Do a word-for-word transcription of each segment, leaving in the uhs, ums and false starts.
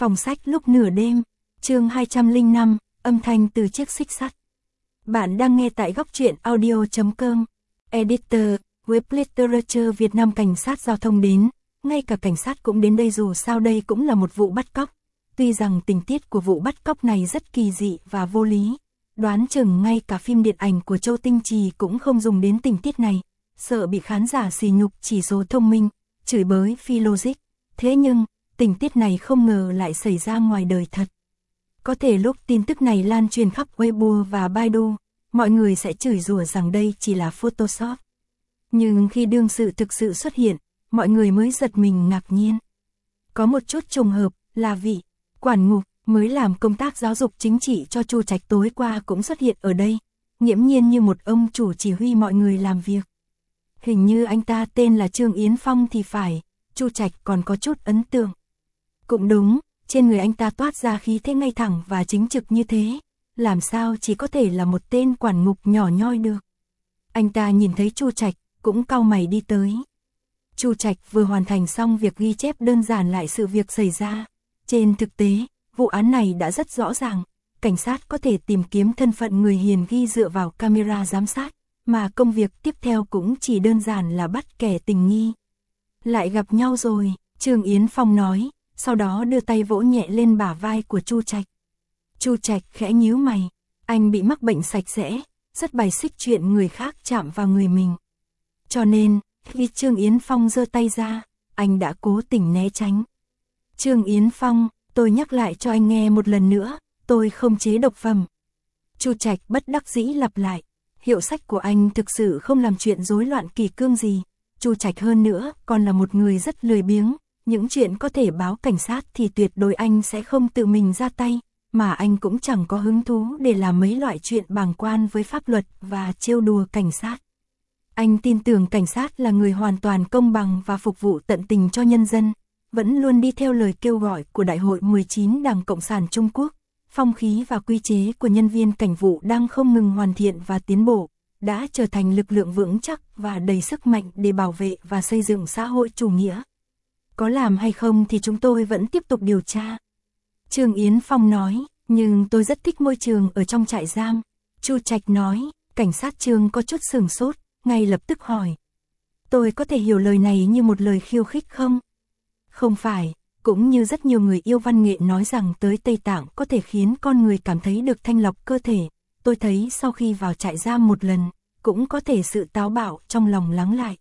Phòng sách lúc nửa đêm, chương hai trăm lẻ năm, âm thanh từ chiếc xích sắt. Bạn đang nghe tại góc truyện audio chấm com. Editor, Web Literature Việt Nam. Cảnh sát giao thông đến, ngay cả cảnh sát cũng đến đây, dù sao đây cũng là một vụ bắt cóc. Tuy rằng tình tiết của vụ bắt cóc này rất kỳ dị và vô lý, đoán chừng ngay cả phim điện ảnh của Châu Tinh Trì cũng không dùng đến tình tiết này, sợ bị khán giả sỉ nhục chỉ số thông minh, chửi bới phi logic. Thế nhưng, tình tiết này không ngờ lại xảy ra ngoài đời thật. Có thể lúc tin tức này lan truyền khắp Weibo và Baidu, mọi người sẽ chửi rủa rằng đây chỉ là Photoshop. Nhưng khi đương sự thực sự xuất hiện, mọi người mới giật mình ngạc nhiên. Có một chút trùng hợp là vị quản ngục mới làm công tác giáo dục chính trị cho Chu Trạch tối qua cũng xuất hiện ở đây, nghiễm nhiên như một ông chủ chỉ huy mọi người làm việc. Hình như anh ta tên là Trương Yến Phong thì phải, Chu Trạch còn có chút ấn tượng. Cũng đúng, trên người anh ta toát ra khí thế ngay thẳng và chính trực như thế, làm sao chỉ có thể là một tên quản ngục nhỏ nhoi được. Anh ta nhìn thấy Chu Trạch, cũng cau mày đi tới. Chu Trạch vừa hoàn thành xong việc ghi chép đơn giản lại sự việc xảy ra. Trên thực tế, vụ án này đã rất rõ ràng, cảnh sát có thể tìm kiếm thân phận người hiền ghi dựa vào camera giám sát, mà công việc tiếp theo cũng chỉ đơn giản là bắt kẻ tình nghi. Lại gặp nhau rồi, Trương Yến Phong nói, sau đó đưa tay vỗ nhẹ lên bả vai của Chu Trạch. Chu Trạch khẽ nhíu mày, anh bị mắc bệnh sạch sẽ, rất bài xích chuyện người khác chạm vào người mình. Cho nên, khi Trương Yến Phong giơ tay ra, anh đã cố tình né tránh. Trương Yến Phong, tôi nhắc lại cho anh nghe một lần nữa, tôi không chế độc phẩm. Chu Trạch bất đắc dĩ lặp lại, hiệu sách của anh thực sự không làm chuyện rối loạn kỷ cương gì. Chu Trạch hơn nữa còn là một người rất lười biếng, những chuyện có thể báo cảnh sát thì tuyệt đối anh sẽ không tự mình ra tay, mà anh cũng chẳng có hứng thú để làm mấy loại chuyện bàng quan với pháp luật và trêu đùa cảnh sát. Anh tin tưởng cảnh sát là người hoàn toàn công bằng và phục vụ tận tình cho nhân dân, vẫn luôn đi theo lời kêu gọi của Đại hội mười chín Đảng Cộng sản Trung Quốc. Phong khí và quy chế của nhân viên cảnh vụ đang không ngừng hoàn thiện và tiến bộ, đã trở thành lực lượng vững chắc và đầy sức mạnh để bảo vệ và xây dựng xã hội chủ nghĩa. Có làm hay không thì chúng tôi vẫn tiếp tục điều tra. Trương Yến Phong nói, nhưng tôi rất thích môi trường ở trong trại giam. Chu Trạch nói, cảnh sát Trương có chút sửng sốt, ngay lập tức hỏi. Tôi có thể hiểu lời này như một lời khiêu khích không? Không phải, cũng như rất nhiều người yêu văn nghệ nói rằng tới Tây Tạng có thể khiến con người cảm thấy được thanh lọc cơ thể. Tôi thấy sau khi vào trại giam một lần, cũng có thể sự táo bạo trong lòng lắng lại.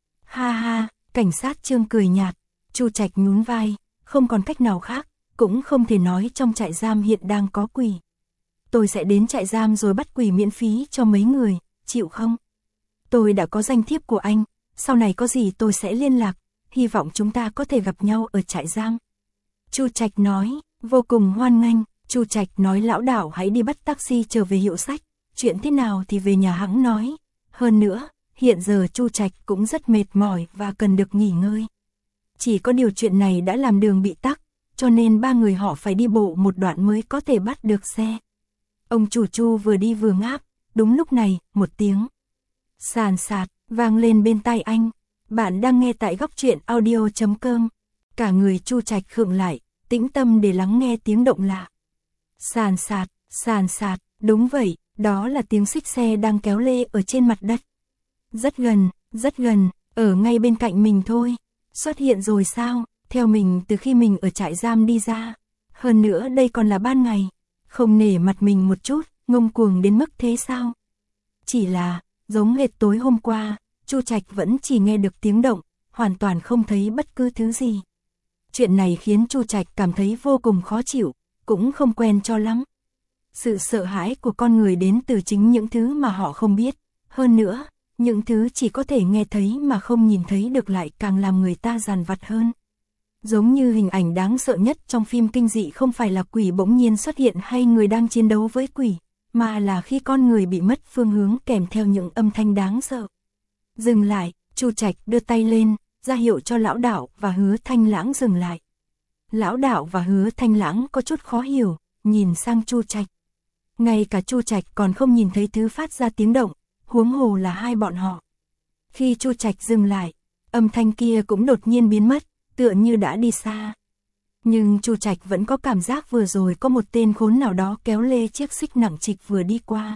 Ha ha, cảnh sát Trương cười nhạt. Chu Trạch nhún vai, không còn cách nào khác, cũng không thể nói trong trại giam hiện đang có quỷ. Tôi sẽ đến trại giam rồi bắt quỷ miễn phí cho mấy người, chịu không? Tôi đã có danh thiếp của anh, sau này có gì tôi sẽ liên lạc, hy vọng chúng ta có thể gặp nhau ở trại giam. Chu Trạch nói, vô cùng hoan nghênh. Chu Trạch nói lão Đảo hãy đi bắt taxi trở về hiệu sách, chuyện thế nào thì về nhà hãng nói. Hơn nữa, hiện giờ Chu Trạch cũng rất mệt mỏi và cần được nghỉ ngơi. Chỉ có điều chuyện này đã làm đường bị tắc, cho nên ba người họ phải đi bộ một đoạn mới có thể bắt được xe. Ông chủ Chu vừa đi vừa ngáp, đúng lúc này, một tiếng sàn sạt vang lên bên tai anh. Bạn đang nghe tại góc truyện audio chấm com. Cả người Chu Trạch khựng lại, tĩnh tâm để lắng nghe tiếng động lạ. Sàn sạt, sàn sạt, đúng vậy, đó là tiếng xích xe đang kéo lê ở trên mặt đất. Rất gần, rất gần, ở ngay bên cạnh mình thôi. Xuất hiện rồi sao, theo mình từ khi mình ở trại giam đi ra. Hơn nữa đây còn là ban ngày, không nể mặt mình một chút, ngông cuồng đến mức thế sao? Chỉ là, giống hệt tối hôm qua, Chu Trạch vẫn chỉ nghe được tiếng động, hoàn toàn không thấy bất cứ thứ gì. Chuyện này khiến Chu Trạch cảm thấy vô cùng khó chịu, cũng không quen cho lắm. Sự sợ hãi của con người đến từ chính những thứ mà họ không biết, hơn nữa, những thứ chỉ có thể nghe thấy mà không nhìn thấy được lại càng làm người ta dằn vặt hơn. Giống như hình ảnh đáng sợ nhất trong phim kinh dị không phải là quỷ bỗng nhiên xuất hiện hay người đang chiến đấu với quỷ, mà là khi con người bị mất phương hướng kèm theo những âm thanh đáng sợ. Dừng lại, Chu Trạch đưa tay lên, ra hiệu cho lão Đảo và Hứa Thanh Lãng dừng lại. Lão Đảo và Hứa Thanh Lãng có chút khó hiểu, nhìn sang Chu Trạch. Ngay cả Chu Trạch còn không nhìn thấy thứ phát ra tiếng động, huống hồ là hai bọn họ. Khi Chu Trạch dừng lại, âm thanh kia cũng đột nhiên biến mất, tựa như đã đi xa. Nhưng Chu Trạch vẫn có cảm giác vừa rồi có một tên khốn nào đó kéo lê chiếc xích nặng trịch vừa đi qua.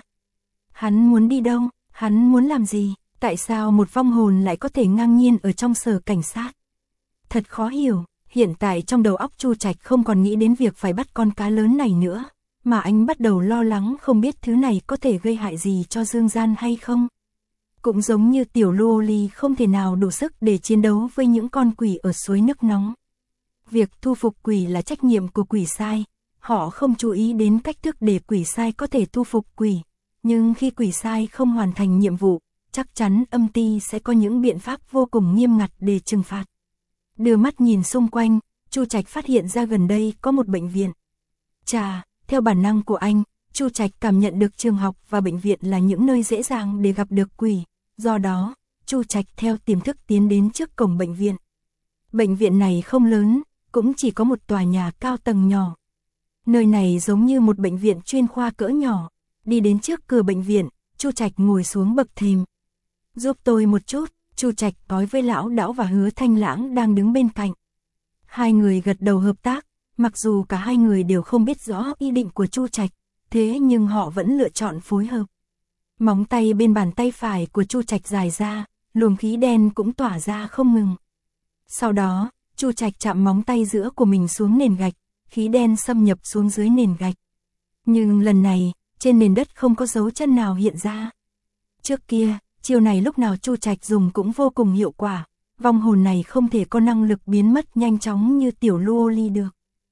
Hắn muốn đi đâu? Hắn muốn làm gì? Tại sao một vong hồn lại có thể ngang nhiên ở trong sở cảnh sát? Thật khó hiểu, hiện tại trong đầu óc Chu Trạch không còn nghĩ đến việc phải bắt con cá lớn này nữa, mà anh bắt đầu lo lắng không biết thứ này có thể gây hại gì cho Dương Gian hay không. Cũng giống như tiểu Loli không thể nào đủ sức để chiến đấu với những con quỷ ở suối nước nóng. Việc thu phục quỷ là trách nhiệm của quỷ sai, họ không chú ý đến cách thức để quỷ sai có thể thu phục quỷ, nhưng khi quỷ sai không hoàn thành nhiệm vụ, chắc chắn âm ty sẽ có những biện pháp vô cùng nghiêm ngặt để trừng phạt. Đưa mắt nhìn xung quanh, Chu Trạch phát hiện ra gần đây có một bệnh viện. Chà, theo bản năng của anh, Chu Trạch cảm nhận được trường học và bệnh viện là những nơi dễ dàng để gặp được quỷ, do đó, Chu Trạch theo tiềm thức tiến đến trước cổng bệnh viện. Bệnh viện này không lớn, cũng chỉ có một tòa nhà cao tầng nhỏ. Nơi này giống như một bệnh viện chuyên khoa cỡ nhỏ. Đi đến trước cửa bệnh viện, Chu Trạch ngồi xuống bậc thềm. Giúp tôi một chút, Chu Trạch nói với Lão Đão và Hứa Thanh Lãng đang đứng bên cạnh. Hai người gật đầu hợp tác, mặc dù cả hai người đều không biết rõ ý định của Chu Trạch, thế nhưng họ vẫn lựa chọn phối hợp. Móng tay bên bàn tay phải của Chu Trạch dài ra, luồng khí đen cũng tỏa ra không ngừng. Sau đó, Chu Trạch chạm móng tay giữa của mình xuống nền gạch, khí đen xâm nhập xuống dưới nền gạch. Nhưng lần này, trên nền đất không có dấu chân nào hiện ra. Trước kia, chiêu này lúc nào Chu Trạch dùng cũng vô cùng hiệu quả, vong hồn này không thể có năng lực biến mất nhanh chóng như tiểu Loli được.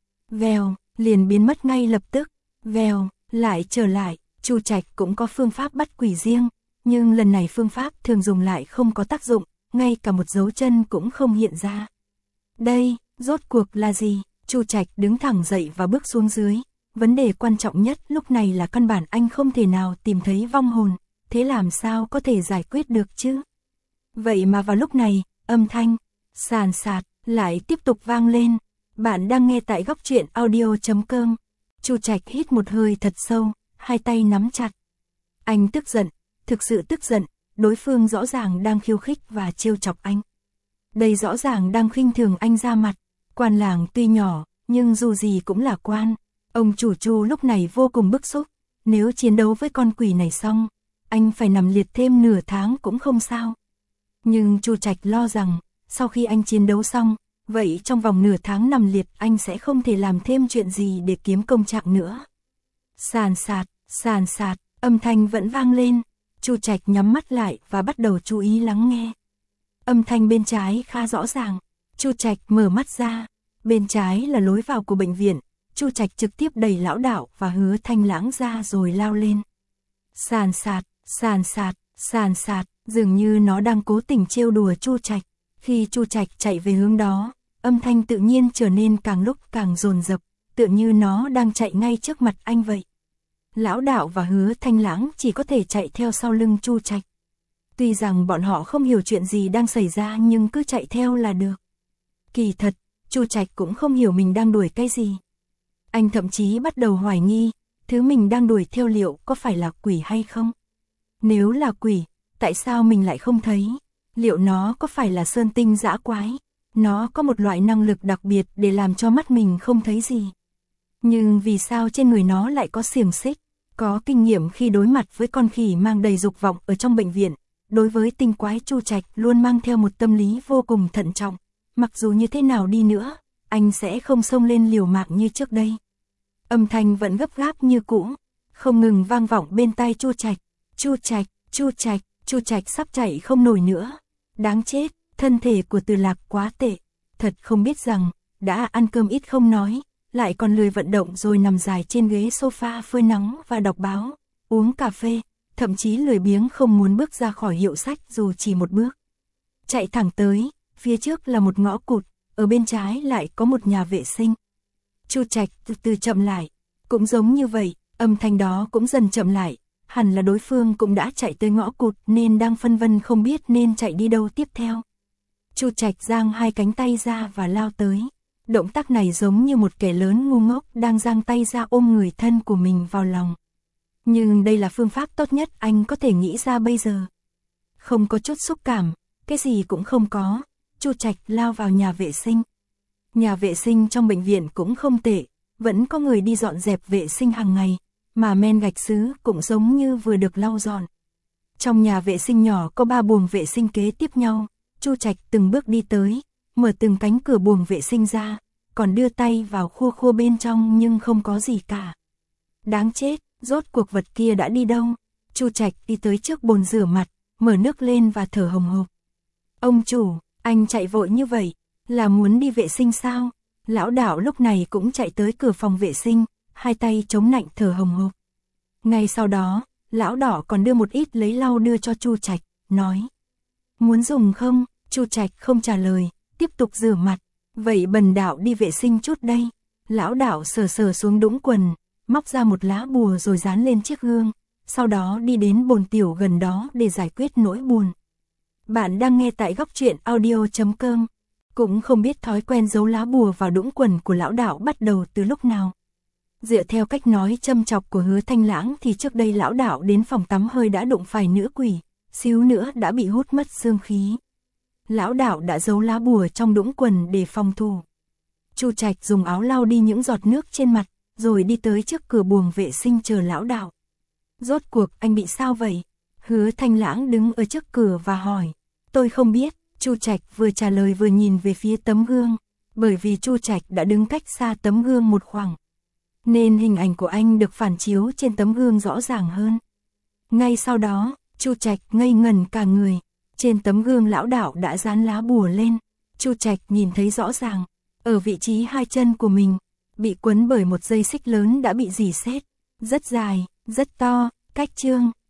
Vèo, liền biến mất ngay lập tức, vèo, lại trở lại, Chu Trạch cũng có phương pháp bắt quỷ riêng, nhưng lần này phương pháp thường dùng lại không có tác dụng, ngay cả một dấu chân cũng không hiện ra. Đây, rốt cuộc là gì? Chu Trạch đứng thẳng dậy và bước xuống dưới. Vấn đề quan trọng nhất lúc này là căn bản anh không thể nào tìm thấy vong hồn, thế làm sao có thể giải quyết được chứ? Vậy mà vào lúc này, âm thanh sàn sạt lại tiếp tục vang lên. Bạn đang nghe tại góc truyện audio chấm com. Chu Trạch hít một hơi thật sâu, hai tay nắm chặt. Anh tức giận, thực sự tức giận, đối phương rõ ràng đang khiêu khích và trêu chọc anh. Đây rõ ràng đang khinh thường anh ra mặt. Quan làng tuy nhỏ, nhưng dù gì cũng là quan. Ông chủ Chu lúc này vô cùng bức xúc. Nếu chiến đấu với con quỷ này xong, anh phải nằm liệt thêm nửa tháng cũng không sao. Nhưng Chu Trạch lo rằng, sau khi anh chiến đấu xong, vậy trong vòng nửa tháng nằm liệt anh sẽ không thể làm thêm chuyện gì để kiếm công trạng nữa. Sàn sạt, sàn sạt, âm thanh vẫn vang lên. Chu Trạch nhắm mắt lại và bắt đầu chú ý lắng nghe. Âm thanh bên trái khá rõ ràng. Chu Trạch mở mắt ra. Bên trái là lối vào của bệnh viện. Chu Trạch trực tiếp đẩy Lão Đảo và Hứa Thanh Lãng ra rồi lao lên. Sàn sạt, sàn sạt, sàn sạt, dường như nó đang cố tình trêu đùa Chu Trạch. Khi Chu Trạch chạy về hướng đó, âm thanh tự nhiên trở nên càng lúc càng dồn dập, tựa như nó đang chạy ngay trước mặt anh vậy. Lão Đạo và Hứa Thanh Lãng chỉ có thể chạy theo sau lưng Chu Trạch. Tuy rằng bọn họ không hiểu chuyện gì đang xảy ra nhưng cứ chạy theo là được. Kỳ thật, Chu Trạch cũng không hiểu mình đang đuổi cái gì. Anh thậm chí bắt đầu hoài nghi, thứ mình đang đuổi theo liệu có phải là quỷ hay không? Nếu là quỷ, tại sao mình lại không thấy? Liệu nó có phải là sơn tinh dã quái? Nó có một loại năng lực đặc biệt để làm cho mắt mình không thấy gì. Nhưng vì sao trên người nó lại có xiềng xích? Có kinh nghiệm khi đối mặt với con khỉ mang đầy dục vọng ở trong bệnh viện. Đối với tinh quái Chu Trạch luôn mang theo một tâm lý vô cùng thận trọng. Mặc dù như thế nào đi nữa, anh sẽ không xông lên liều mạng như trước đây. Âm thanh vẫn gấp gáp như cũ, không ngừng vang vọng bên tai Chu Trạch. Chu Trạch, Chu Trạch, Chu Trạch sắp chạy không nổi nữa. Đáng chết, thân thể của Từ Lạc quá tệ. Thật không biết rằng, đã ăn cơm ít không nói, lại còn lười vận động rồi nằm dài trên ghế sofa phơi nắng và đọc báo, uống cà phê, thậm chí lười biếng không muốn bước ra khỏi hiệu sách dù chỉ một bước. Chạy thẳng tới, phía trước là một ngõ cụt, ở bên trái lại có một nhà vệ sinh. Chu Trạch từ từ chậm lại, cũng giống như vậy, âm thanh đó cũng dần chậm lại, hẳn là đối phương cũng đã chạy tới ngõ cụt nên đang phân vân không biết nên chạy đi đâu tiếp theo. Chu Trạch giang hai cánh tay ra và lao tới. Động tác này giống như một kẻ lớn ngu ngốc đang giang tay ra ôm người thân của mình vào lòng. Nhưng đây là phương pháp tốt nhất anh có thể nghĩ ra bây giờ. Không có chút xúc cảm, cái gì cũng không có, Chu Trạch lao vào nhà vệ sinh. Nhà vệ sinh trong bệnh viện cũng không tệ, vẫn có người đi dọn dẹp vệ sinh hàng ngày, mà men gạch sứ cũng giống như vừa được lau dọn. Trong nhà vệ sinh nhỏ có ba buồng vệ sinh kế tiếp nhau, Chu Trạch từng bước đi tới, mở từng cánh cửa buồng vệ sinh ra, còn đưa tay vào khua khua bên trong nhưng không có gì cả. Đáng chết, rốt cuộc vật kia đã đi đâu? Chu Trạch đi tới trước bồn rửa mặt, mở nước lên và thở hồng hộc. Ông chủ, anh chạy vội như vậy, là muốn đi vệ sinh sao? Lão Đạo lúc này cũng chạy tới cửa phòng vệ sinh, hai tay chống nạnh thở hồng hộc. Ngay sau đó, Lão Đỏ còn đưa một ít lấy lau đưa cho Chu Trạch, nói: "Muốn dùng không?" Chu Trạch không trả lời, tiếp tục rửa mặt. "Vậy Bần Đạo đi vệ sinh chút đây." Lão Đạo sờ sờ xuống đũng quần, móc ra một lá bùa rồi dán lên chiếc gương, sau đó đi đến bồn tiểu gần đó để giải quyết nỗi buồn. Bạn đang nghe tại góc truyện audio chấm com. Cũng không biết thói quen giấu lá bùa vào đũng quần của Lão Đạo bắt đầu từ lúc nào. Dựa theo cách nói châm chọc của Hứa Thanh Lãng thì trước đây Lão Đạo đến phòng tắm hơi đã đụng phải nữ quỷ, xíu nữa đã bị hút mất xương khí. Lão Đạo đã giấu lá bùa trong đũng quần để phòng thủ. Chu Trạch dùng áo lau đi những giọt nước trên mặt, rồi đi tới trước cửa buồng vệ sinh chờ Lão Đạo. "Rốt cuộc anh bị sao vậy?" Hứa Thanh Lãng đứng ở trước cửa và hỏi. "Tôi không biết." Chu Trạch vừa trả lời vừa nhìn về phía tấm gương, bởi vì Chu Trạch đã đứng cách xa tấm gương một khoảng, nên hình ảnh của anh được phản chiếu trên tấm gương rõ ràng hơn. Ngay sau đó, Chu Trạch ngây ngẩn cả người, trên tấm gương Lão Đạo đã dán lá bùa lên. Chu Trạch nhìn thấy rõ ràng, ở vị trí hai chân của mình, bị quấn bởi một dây xích lớn đã bị rỉ sét, rất dài, rất to, cách chương